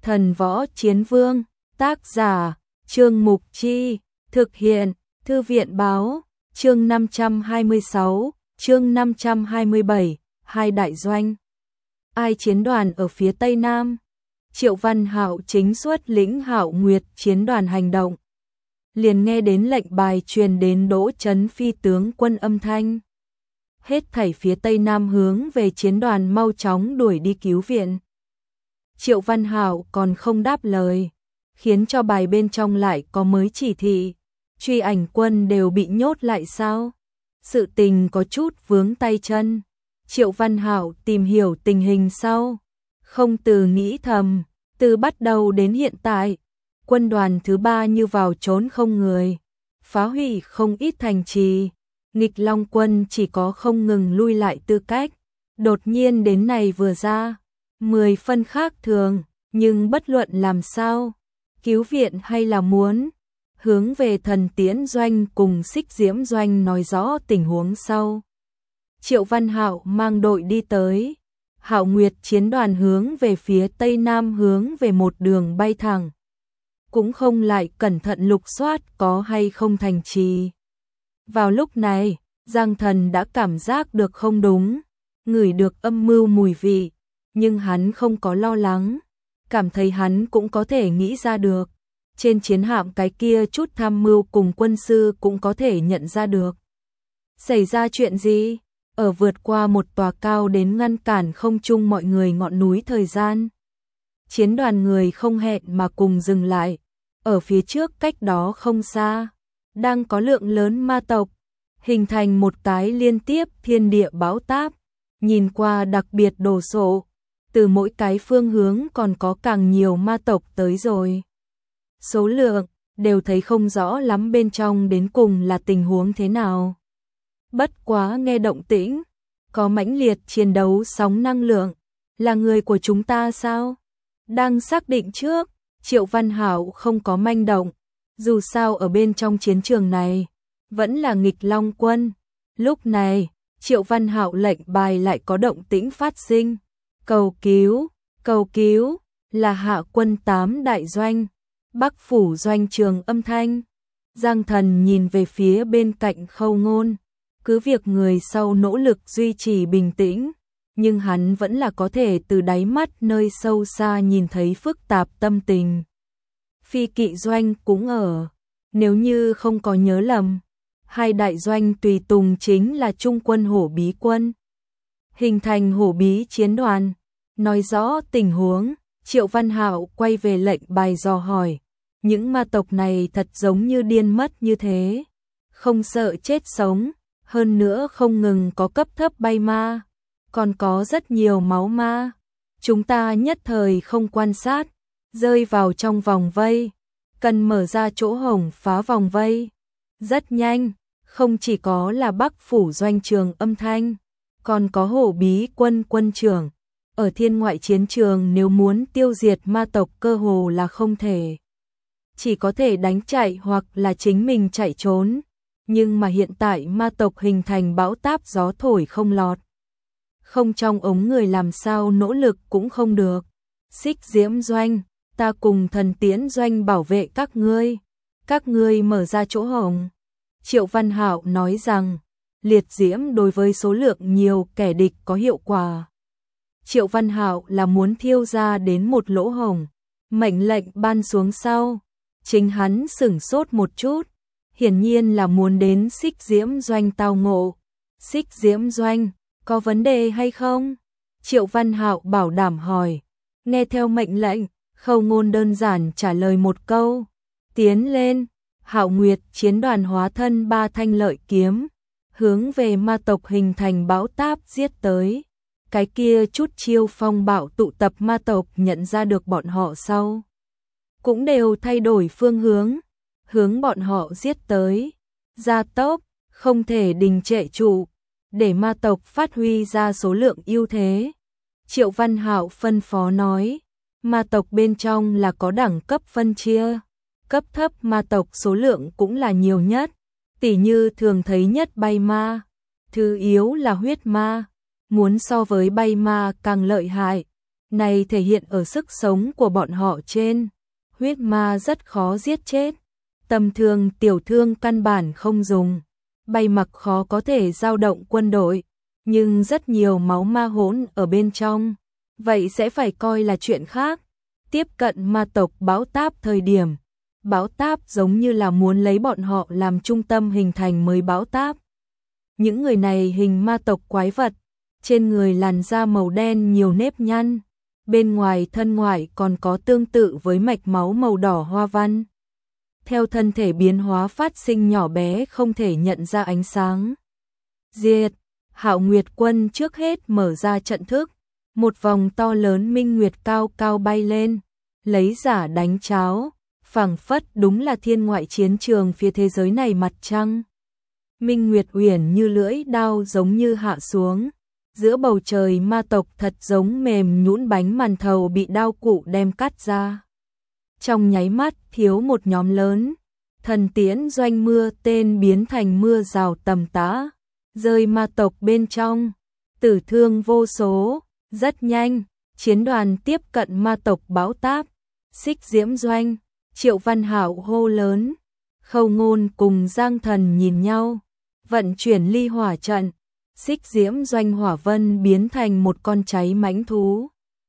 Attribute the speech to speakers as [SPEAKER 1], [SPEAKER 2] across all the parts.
[SPEAKER 1] Thần võ chiến vương, tác giả, Trương Mục Chi, thực hiện, Thư viện báo, chương 526, chương 527, hai đại doanh. Ai chiến đoàn ở phía Tây Nam? Triệu Văn Hạo chính xuất lĩnh Hạo Nguyệt chiến đoàn hành động. Liền nghe đến lệnh bài truyền đến Đỗ Chấn Phi tướng quân âm thanh. Hết thảy phía Tây Nam hướng về chiến đoàn mau chóng đuổi đi cứu viện. Triệu Văn Hạo còn không đáp lời, khiến cho bài bên trong lại có mới chỉ thị. Truy ảnh quân đều bị nhốt lại sao? Sự tình có chút vướng tay chân. Triệu Văn Hạo tìm hiểu tình hình sau. Không từ nghĩ thầm, từ bắt đầu đến hiện tại, quân đoàn thứ 3 như vào trốn không người, phá hủy không ít thành trì. Nghịch Long quân chỉ có không ngừng lui lại tư cách. Đột nhiên đến này vừa ra, 10 phân khác thường, nhưng bất luận làm sao, cứu viện hay là muốn hướng về Thần Tiễn doanh cùng Xích Diễm doanh nói rõ tình huống sau. Triệu Văn Hạo mang đội đi tới, Hạo Nguyệt chiến đoàn hướng về phía Tây Nam hướng về một đường bay thẳng. Cũng không lại cẩn thận lục soát có hay không thành trì. Vào lúc này, Giang Thần đã cảm giác được không đúng, ngửi được âm mưu mùi vị, nhưng hắn không có lo lắng, cảm thấy hắn cũng có thể nghĩ ra được. Trên chiến hạm cái kia chút tham mưu cùng quân sư cũng có thể nhận ra được. Xảy ra chuyện gì? Ở vượt qua một tòa cao đến ngăn cản không chung mọi người ngọn núi thời gian. Chiến đoàn người không hẹn mà cùng dừng lại. Ở phía trước cách đó không xa, đang có lượng lớn ma tộc, hình thành một cái liên tiếp thiên địa bão táp, nhìn qua đặc biệt đồ sộ. Từ mỗi cái phương hướng còn có càng nhiều ma tộc tới rồi. Số lượng đều thấy không rõ lắm bên trong đến cùng là tình huống thế nào. Bất quá nghe động tĩnh, có mãnh liệt chiến đấu sóng năng lượng, là người của chúng ta sao? Đang xác định trước, Triệu Văn Hạo không có manh động, dù sao ở bên trong chiến trường này, vẫn là Nghịch Long quân. Lúc này, Triệu Văn Hạo lệnh bài lại có động tĩnh phát sinh. Cầu cứu, là Hạ quân 8 đại doanh, Bắc phủ doanh trường âm thanh. Giang Thần nhìn về phía bên cạnh Khâu Ngôn, cứ việc người sau nỗ lực duy trì bình tĩnh, nhưng hắn vẫn là có thể từ đáy mắt nơi sâu xa nhìn thấy phức tạp tâm tình. Phi kỵ doanh cũng ở, nếu như không có nhớ lầm, hai đại doanh tùy tùng chính là Trung quân Hổ Bí quân. Hình thành Hổ Bí chiến đoàn, nói rõ tình huống. Triệu Văn Hạo quay về lệnh bài dò hỏi, những ma tộc này thật giống như điên mất như thế, không sợ chết sống, hơn nữa không ngừng có cấp thấp bay ma, còn có rất nhiều máu ma. Chúng ta nhất thời không quan sát, rơi vào trong vòng vây, cần mở ra chỗ hổng phá vòng vây. Rất nhanh, không chỉ có là Bắc phủ doanh trường âm thanh, còn có Hổ Bí quân quân trưởng. Ở thiên ngoại chiến trường nếu muốn tiêu diệt ma tộc cơ hồ là không thể. Chỉ có thể đánh chạy hoặc là chính mình chạy trốn. Nhưng mà hiện tại ma tộc hình thành bão táp gió thổi không lọt. Không trong ống người làm sao nỗ lực cũng không được. Xích Diễm doanh, ta cùng Thần Tiễn doanh bảo vệ các ngươi. Các ngươi mở ra chỗ hổng. Triệu Văn Hạo nói rằng, liệt diễm đối với số lượng nhiều kẻ địch có hiệu quả. Triệu Văn Hạo là muốn thiêu ra đến một lỗ hổng, mệnh lệnh ban xuống sau, chính hắn sửng sốt một chút, hiển nhiên là muốn đến Xích Diễm doanh tao ngộ. Xích Diễm doanh, có vấn đề hay không? Triệu Văn Hạo bảo đảm hỏi, nghe theo mệnh lệnh, Khâu Ngôn đơn giản trả lời một câu, tiến lên. Hạo Nguyệt chiến đoàn hóa thân 3 thanh lợi kiếm, hướng về ma tộc hình thành bão táp giết tới. Cái kia chút chiêu phong bạo tụ tập ma tộc nhận ra được bọn họ sau, cũng đều thay đổi phương hướng bọn họ giết tới. Gia tốc, không thể đình trệ trụ, để ma tộc phát huy ra số lượng ưu thế. Triệu Văn Hạo phân phó nói, ma tộc bên trong là có đẳng cấp phân chia, cấp thấp ma tộc số lượng cũng là nhiều nhất, tỉ như thường thấy nhất bay ma, thứ yếu là huyết ma. Muốn so với bay ma càng lợi hại, này thể hiện ở sức sống của bọn họ trên. Huyết ma rất khó giết chết. Tầm thường tiểu thương căn bản không dùng. Bay mặc khó có thể dao động quân đội. Nhưng rất nhiều máu ma hỗn ở bên trong. Vậy sẽ phải coi là chuyện khác. Tiếp cận ma tộc bão táp thời điểm. Bão táp giống như là muốn lấy bọn họ làm trung tâm hình thành mới bão táp. Những người này hình ma tộc quái vật. Trên người làn da màu đen nhiều nếp nhăn. Bên ngoài thân ngoại còn có tương tự với mạch máu màu đỏ hoa văn. Theo thân thể biến hóa phát sinh nhỏ bé không thể nhận ra ánh sáng. Diệt, Hạo Nguyệt Quân trước hết mở ra trận thức. Một vòng to lớn minh nguyệt cao cao bay lên, lấy giả đánh cháo, phảng phất đúng là thiên ngoại chiến trường phía thế giới này mặt trăng. Minh nguyệt uyển như lưỡi đao giống như hạ xuống. Giữa bầu trời ma tộc thật giống mềm nhũn bánh màn thầu bị đao cụ đem cắt ra. Trong nháy mắt thiếu một nhóm lớn, thần tiễn doanh mưa tên biến thành mưa rào tầm tã, rơi ma tộc bên trong, tử thương vô số. Rất nhanh, chiến đoàn tiếp cận ma tộc bão táp, Xích Diễm Doanh, Triệu Văn Hạo hô lớn. Khâu Ngôn cùng Giang Thần nhìn nhau, vận chuyển ly hỏa trận. Xích Diễm Doanh hỏa vân biến thành một con cháy mãnh thú.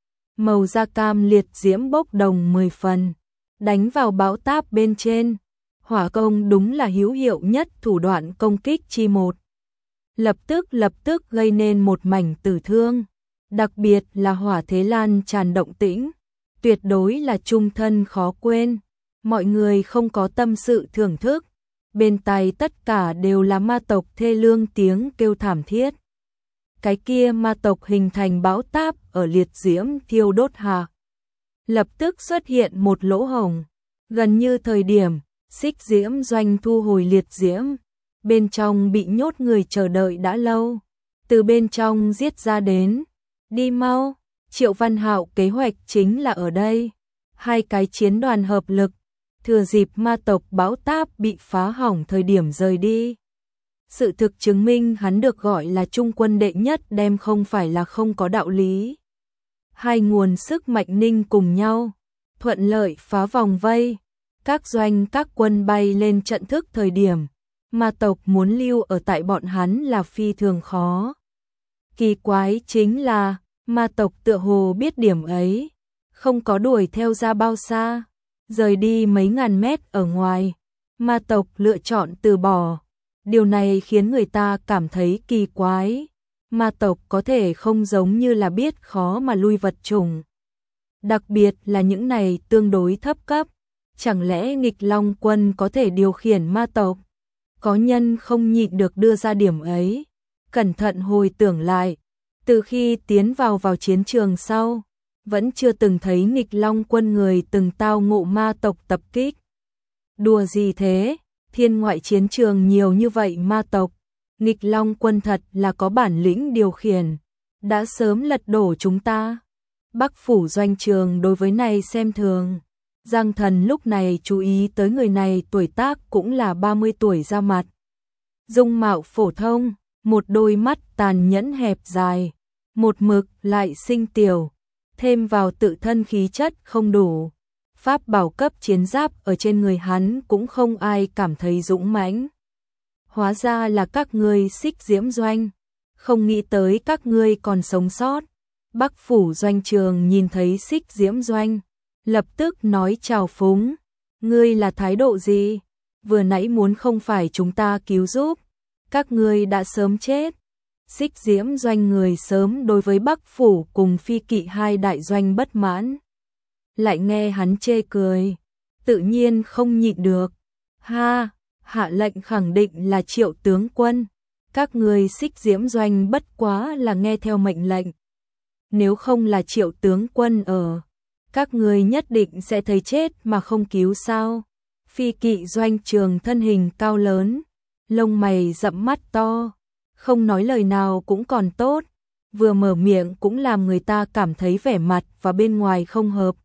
[SPEAKER 1] Màu da cam liệt diễm bốc đồng 10 phần, đánh vào bão táp bên trên. Hỏa công đúng là hữu hiệu nhất thủ đoạn công kích chi một. Lập tức gây nên một mảnh tử thương. Đặc biệt là hỏa thế lan tràn động tĩnh, tuyệt đối là chung thân khó quên. Mọi người không có tâm sự thưởng thức. Bên tai tất cả đều là ma tộc thê lương tiếng kêu thảm thiết. Cái kia ma tộc hình thành bão táp ở liệt diễm thiêu đốt hạ. Lập tức xuất hiện một lỗ hổng. Gần như thời điểm, Xích Diễm Doanh thu hồi liệt diễm. Bên trong bị nhốt người chờ đợi đã lâu. Từ bên trong giết ra đến. Đi mau, Triệu Văn Hạo kế hoạch chính là ở đây. Hai cái chiến đoàn hợp lực. Thừa dịp ma tộc bão táp bị phá hỏng thời điểm rời đi. Sự thực chứng minh hắn được gọi là trung quân đệ nhất đem không phải là không có đạo lý. Hai nguồn sức mạnh ninh cùng nhau, thuận lợi phá vòng vây. Các doanh các quân bay lên trận thức thời điểm, ma tộc muốn lưu ở tại bọn hắn là phi thường khó. Kỳ quái chính là, ma tộc tựa hồ biết điểm ấy, không có đuổi theo ra bao xa. Rời đi mấy ngàn mét ở ngoài, ma tộc lựa chọn từ bỏ. Điều này khiến người ta cảm thấy kỳ quái. Ma tộc có thể không giống như là biết khó mà lui vật chủng. Đặc biệt là những này tương đối thấp cấp. Chẳng lẽ nghịch long quân có thể điều khiển ma tộc? Có nhân không nhịn được đưa ra điểm ấy. Cẩn thận hồi tưởng lại, từ khi tiến vào chiến trường sau, vẫn chưa từng thấy nghịch long quân người từng tao ngộ ma tộc tập kích. Đùa gì thế, thiên ngoại chiến trường nhiều như vậy ma tộc, nghịch long quân thật là có bản lĩnh điều khiển, đã sớm lật đổ chúng ta. Bắc phủ doanh trường đối với này xem thường. Giang Thần lúc này chú ý tới người này tuổi tác cũng là 30 tuổi ra mặt. Dung mạo phổ thông, một đôi mắt tàn nhẫn hẹp dài, một mực lại xinh tiểu. Thêm vào tự thân khí chất không đủ, pháp bảo cấp chiến giáp ở trên người hắn cũng không ai cảm thấy dũng mãnh. Hóa ra là các ngươi Xích Diễm Doanh, không nghĩ tới các ngươi còn sống sót. Bắc phủ doanh trường nhìn thấy Xích Diễm Doanh, lập tức nói chào phúng, ngươi là thái độ gì? Vừa nãy muốn không phải chúng ta cứu giúp, các ngươi đã sớm chết. Xích Diễm Doanh người sớm đối với Bắc phủ cùng Phi Kỵ hai đại doanh bất mãn. Lại nghe hắn chê cười, tự nhiên không nhịn được. Ha, hạ lệnh khẳng định là Triệu tướng quân, các ngươi Xích Diễm Doanh bất quá là nghe theo mệnh lệnh. Nếu không là Triệu tướng quân ở, các ngươi nhất định sẽ thấy chết mà không cứu sao? Phi Kỵ doanh trường thân hình cao lớn, lông mày rậm mắt to, không nói lời nào cũng còn tốt, vừa mở miệng cũng làm người ta cảm thấy vẻ mặt và bên ngoài không hợp.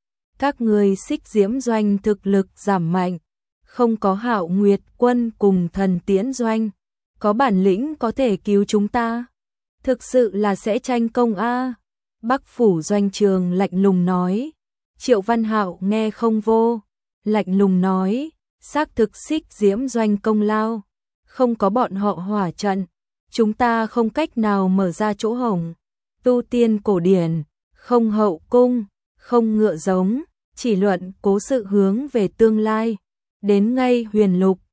[SPEAKER 1] Các ngươi Xích Diễm Doanh thực lực giảm mạnh, không có Hạo Nguyệt Quân cùng Thần Tiễn Doanh, có bản lĩnh có thể cứu chúng ta. Thực sự là sẽ tranh công a. Bắc phủ doanh trường lạnh lùng nói. Triệu Văn Hạo nghe không vô, lạnh lùng nói, xác thực Xích Diễm doanh công lao, không có bọn họ hỏa trận, chúng ta không cách nào mở ra chỗ hổng. Tu tiên cổ điển, không hậu cung, không ngựa giống, chỉ luận cố sự hướng về tương lai. Đến ngay huyền lục,